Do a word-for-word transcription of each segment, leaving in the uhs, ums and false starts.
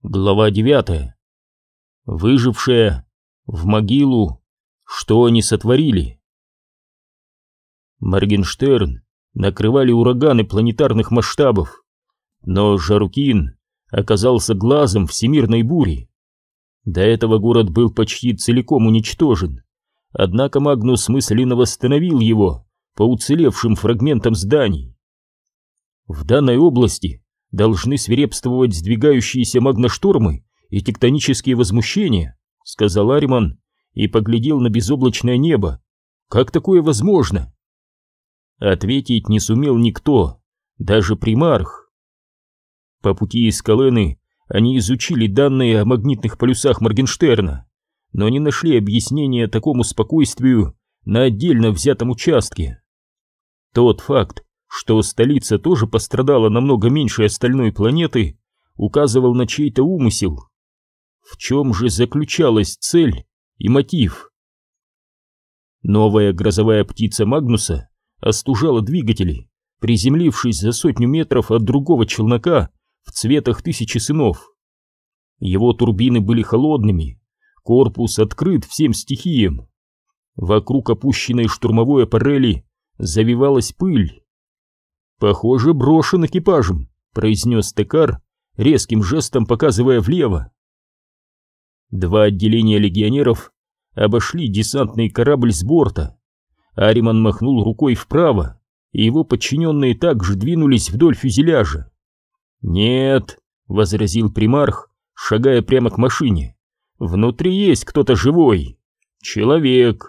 Глава девятая. Выжившая в могилу. Что они сотворили? Моргенштерн накрывали ураганы планетарных масштабов, но Жарукин оказался глазом всемирной бури. До этого город был почти целиком уничтожен, однако Магнус мысленно восстановил его по уцелевшим фрагментам зданий. В данной области должны свирепствовать сдвигающиеся магноштормы и тектонические возмущения, сказал Ариман и поглядел на безоблачное небо. Как такое возможно? Ответить не сумел никто, даже примарх. По пути из Калены они изучили данные о магнитных полюсах Моргенштерна, но не нашли объяснения такому спокойствию на отдельно взятом участке. Тот факт, что столица тоже пострадала намного меньше остальной планеты, указывал на чей-то умысел. В чем же заключалась цель и мотив? Новая грозовая птица Магнуса остужала двигатели, приземлившись за сотню метров от другого челнока в цветах тысячи сынов. Его турбины были холодными, корпус открыт всем стихиям. Вокруг опущенной штурмовой аппарели завивалась пыль. «Похоже, брошен экипажем», — произнес Текар, резким жестом показывая влево. Два отделения легионеров обошли десантный корабль с борта. Ариман махнул рукой вправо, и его подчиненные также двинулись вдоль фюзеляжа. «Нет», — возразил примарх, шагая прямо к машине, — «внутри есть кто-то живой. Человек».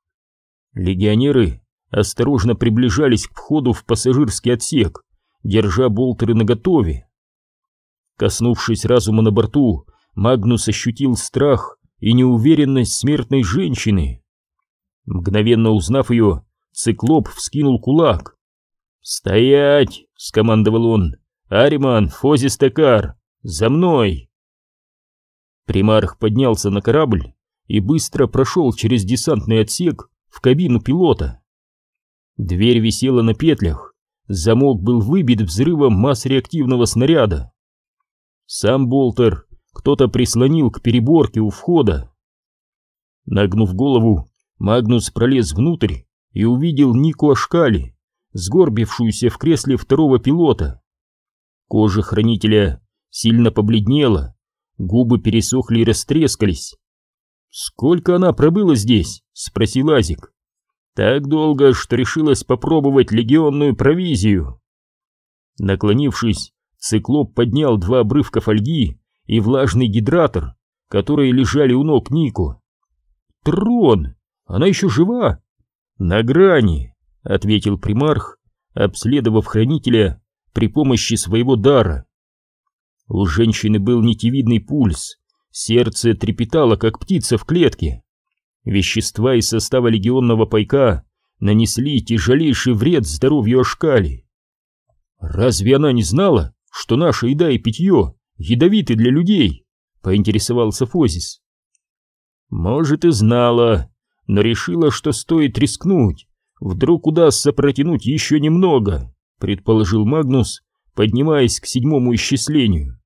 Легионеры осторожно приближались к входу в пассажирский отсек, держа болтеры наготове. Коснувшись разума на борту, Магнус ощутил страх и неуверенность смертной женщины. Мгновенно узнав ее, циклоп вскинул кулак. «Стоять!» — скомандовал он. «Ариман, Фозис, Текар, за мной!» Примарх поднялся на корабль и быстро прошел через десантный отсек в кабину пилота. Дверь висела на петлях, замок был выбит взрывом масс-реактивного снаряда. Сам болтер кто-то прислонил к переборке у входа. Нагнув голову, Магнус пролез внутрь и увидел Нику Ашкали, сгорбившуюся в кресле второго пилота. Кожа хранителя сильно побледнела, губы пересохли и растрескались. «Сколько она пробыла здесь?» — спросил Азик. «Так долго, что решилась попробовать легионную провизию». Наклонившись, циклоп поднял два обрывка фольги и влажный гидратор, которые лежали у ног Нику. «Трон! Она еще жива?» «На грани», — ответил примарх, обследовав хранителя при помощи своего дара. У женщины был нитевидный пульс, сердце трепетало, как птица в клетке. Вещества из состава легионного пайка нанесли тяжелейший вред здоровью Ашкали. «Разве она не знала, что наша еда и питье ядовиты для людей?» — поинтересовался Фозис. «Может, и знала, но решила, что стоит рискнуть. Вдруг удастся протянуть еще немного», — предположил Магнус, поднимаясь к седьмому исчислению.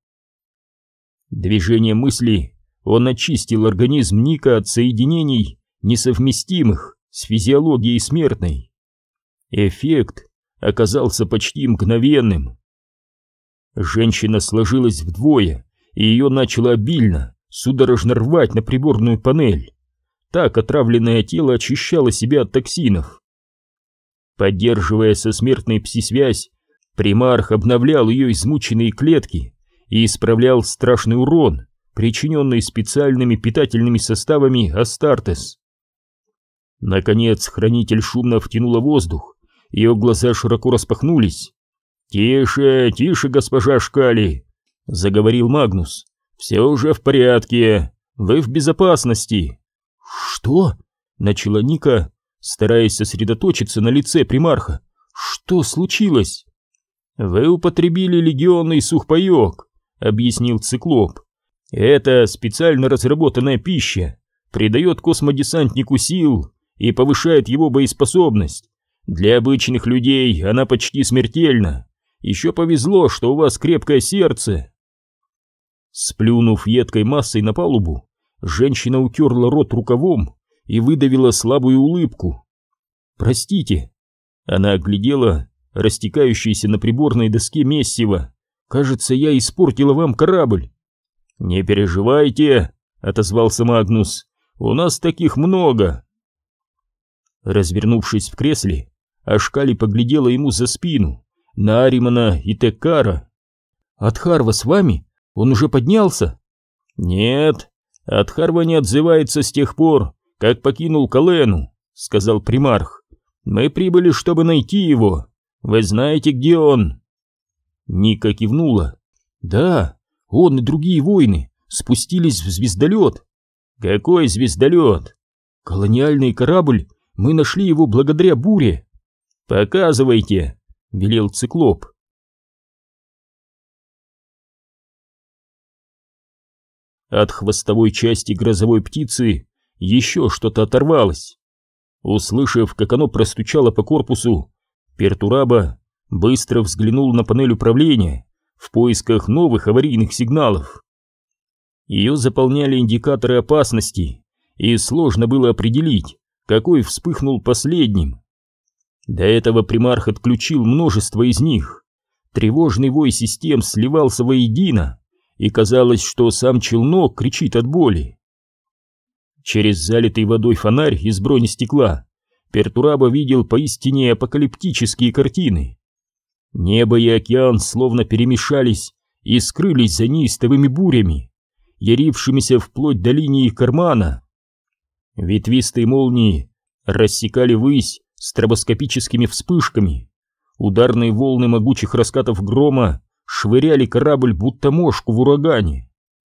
Движение мысли он очистил организм Ника от соединений, несовместимых с физиологией смертной. Эффект оказался почти мгновенным. Женщина сложилась вдвое, и ее начало обильно, судорожно рвать на приборную панель. Так отравленное тело очищало себя от токсинов. Поддерживая со смертной пси-связь, примарх обновлял ее измученные клетки и исправлял страшный урон, причиненный специальными питательными составами Астартес. Наконец хранитель шумно втянула воздух, ее глаза широко распахнулись. «Тише, тише, госпожа Ашкали!» — заговорил Магнус. «Все уже в порядке, вы в безопасности». «Что?» — начала Ника, стараясь сосредоточиться на лице примарха. «Что случилось?» «Вы употребили легионный сухпайок», — объяснил циклоп. «Это специально разработанная пища, придает космодесантнику сил и повышает его боеспособность. Для обычных людей она почти смертельна. Еще повезло, что у вас крепкое сердце». Сплюнув едкой массой на палубу, женщина утерла рот рукавом и выдавила слабую улыбку. «Простите». Она оглядела растекающееся на приборной доске месиво. «Кажется, я испортила вам корабль». «Не переживайте», — отозвался Магнус, — «у нас таких много». Развернувшись в кресле, Ашкали поглядела ему за спину, на Аримана и Теккара. «Адхарва с вами? Он уже поднялся?» «Нет, Адхарва не отзывается с тех пор, как покинул Калену», — сказал примарх. «Мы прибыли, чтобы найти его. Вы знаете, где он?» Ника кивнула. «Да, он и другие воины спустились в звездолет». «Какой звездолет?» «Колониальный корабль. Мы нашли его благодаря буре». «Показывайте», — велел Циклоп. От хвостовой части грозовой птицы еще что-то оторвалось. Услышав, как оно простучало по корпусу, Пертураба быстро взглянул на панель управления в поисках новых аварийных сигналов. Ее заполняли индикаторы опасности, и сложно было определить, какой вспыхнул последним. До этого примарх отключил множество из них. Тревожный вой систем сливался воедино, и казалось, что сам челнок кричит от боли. Через залитый водой фонарь из бронестекла Пертураба видел поистине апокалиптические картины. Небо и океан словно перемешались и скрылись за неистовыми бурями, ярившимися вплоть до линии кармана. Ветвистые молнии рассекали высь стробоскопическими вспышками. Ударные волны могучих раскатов грома швыряли корабль будто мошку в урагане.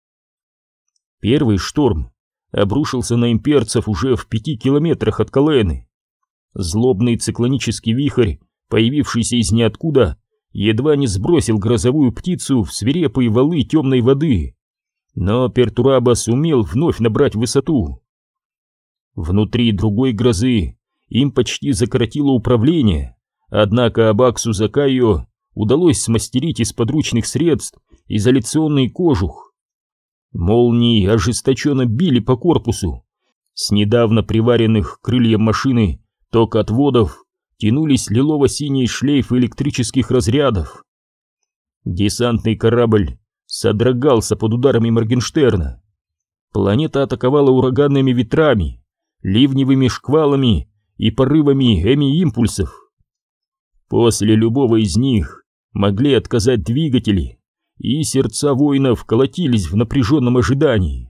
Первый шторм обрушился на имперцев уже в пяти километрах от Калены. Злобный циклонический вихрь, появившийся из ниоткуда, едва не сбросил грозовую птицу в свирепые валы темной воды, но Пертураба сумел вновь набрать высоту. Внутри другой грозы им почти закоротило управление, однако Абаксу Закайо удалось смастерить из подручных средств изоляционный кожух. Молнии ожесточенно били по корпусу. С недавно приваренных к крыльям машины токоотводов тянулись лилово-синие шлейфы электрических разрядов. Десантный корабль содрогался под ударами Моргенштерна. Планета атаковала ураганными ветрами, ливневыми шквалами и порывами эми-импульсов. После любого из них могли отказать двигатели, и сердца воинов колотились в напряженном ожидании.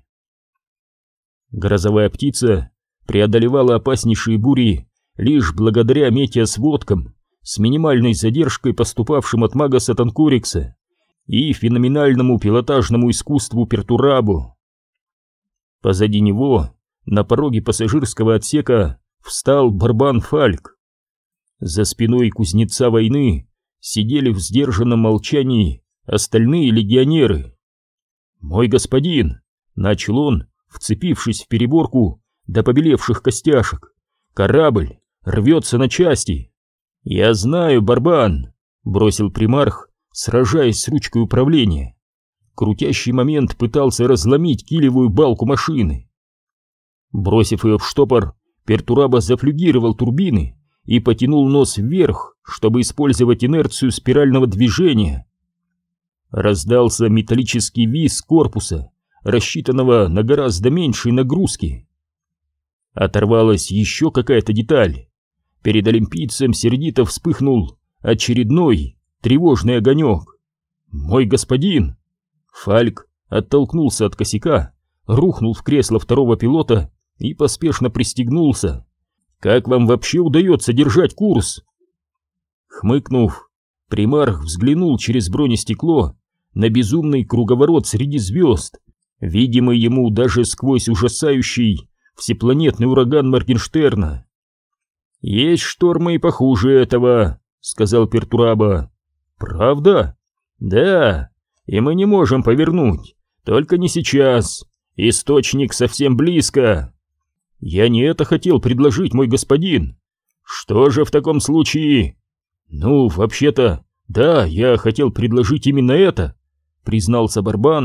Грозовая птица преодолевала опаснейшие бури лишь благодаря метеосводкам с минимальной задержкой, поступавшим от мага Сатанкорикса, и феноменальному пилотажному искусству Пертурабу. Позади него, на пороге пассажирского отсека, встал Барбан Фальк. За спиной кузнеца войны сидели в сдержанном молчании остальные легионеры. «Мой господин», — начал он, вцепившись в переборку до побелевших костяшек, — «корабль рвется на части». «Я знаю, Барбан», — бросил примарх, сражаясь с ручкой управления. Крутящий момент пытался разломить килевую балку машины. Бросив ее в штопор, Пертураба зафлюгировал турбины и потянул нос вверх, чтобы использовать инерцию спирального движения. Раздался металлический визг корпуса, рассчитанного на гораздо меньшие нагрузки. Оторвалась еще какая-то деталь. Перед олимпийцем сердито вспыхнул очередной тревожный огонек. «Мой господин!» Фальк оттолкнулся от косяка, рухнул в кресло второго пилота и поспешно пристегнулся. «Как вам вообще удается держать курс?» Хмыкнув, примарх взглянул через бронестекло на безумный круговорот среди звезд, видимый ему даже сквозь ужасающий всепланетный ураган Моргенштерна. «Есть штормы и похуже этого», — сказал Пертураба. «Правда?» «Да, и мы не можем повернуть, только не сейчас. Источник совсем близко». «Я не это хотел предложить, мой господин». «Что же в таком случае?» «Ну, вообще-то, да, я хотел предложить именно это», — признался Барбан,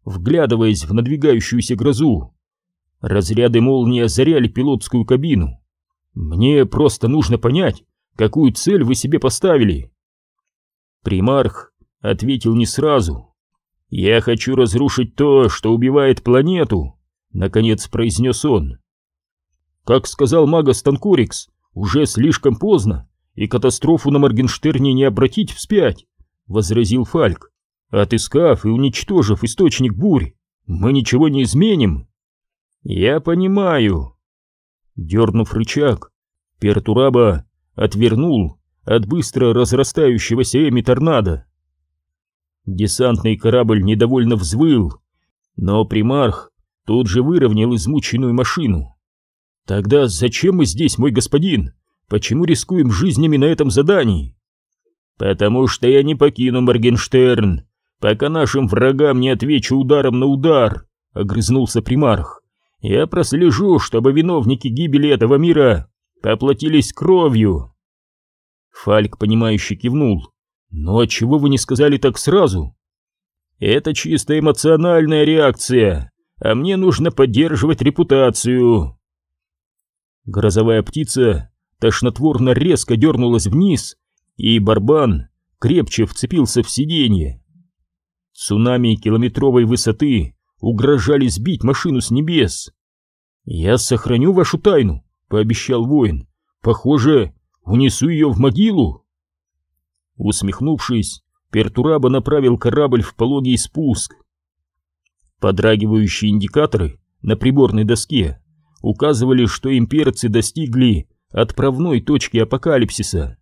вглядываясь в надвигающуюся грозу. Разряды молнии озаряли пилотскую кабину. «Мне просто нужно понять, какую цель вы себе поставили». Примарх ответил не сразу. «Я хочу разрушить то, что убивает планету», — наконец произнес он. «Как сказал Магас Танкорикс, уже слишком поздно, и катастрофу на Моргенштерне не обратить вспять», — возразил Фальк. «Отыскав и уничтожив источник бурь, мы ничего не изменим». «Я понимаю». Дернув рычаг, Пертураба отвернул от быстро разрастающегося Эми торнадо. Десантный корабль недовольно взвыл, но примарх тут же выровнял измученную машину. «Тогда зачем мы здесь, мой господин? Почему рискуем жизнями на этом задании?» «Потому что я не покину Моргенштерн, пока нашим врагам не отвечу ударом на удар», — огрызнулся примарх. «Я прослежу, чтобы виновники гибели этого мира поплатились кровью». Фальк, понимающе кивнул. «Но отчего вы не сказали так сразу?» «Это чисто эмоциональная реакция, а мне нужно поддерживать репутацию». Грозовая птица тошнотворно резко дернулась вниз, и барбан крепче вцепился в сиденье. Цунами километровой высоты угрожали сбить машину с небес. «Я сохраню вашу тайну», — пообещал воин. «Похоже, унесу ее в могилу». Усмехнувшись, Пертураба направил корабль в пологий спуск. Подрагивающие индикаторы на приборной доске указывали, что имперцы достигли отправной точки апокалипсиса.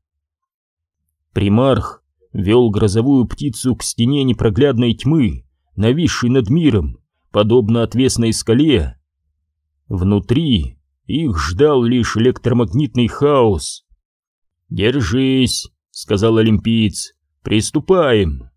Примарх вел грозовую птицу к стене непроглядной тьмы, нависшей над миром, подобно отвесной скале. Внутри их ждал лишь электромагнитный хаос. «Держись», — сказал олимпиец, — «приступаем».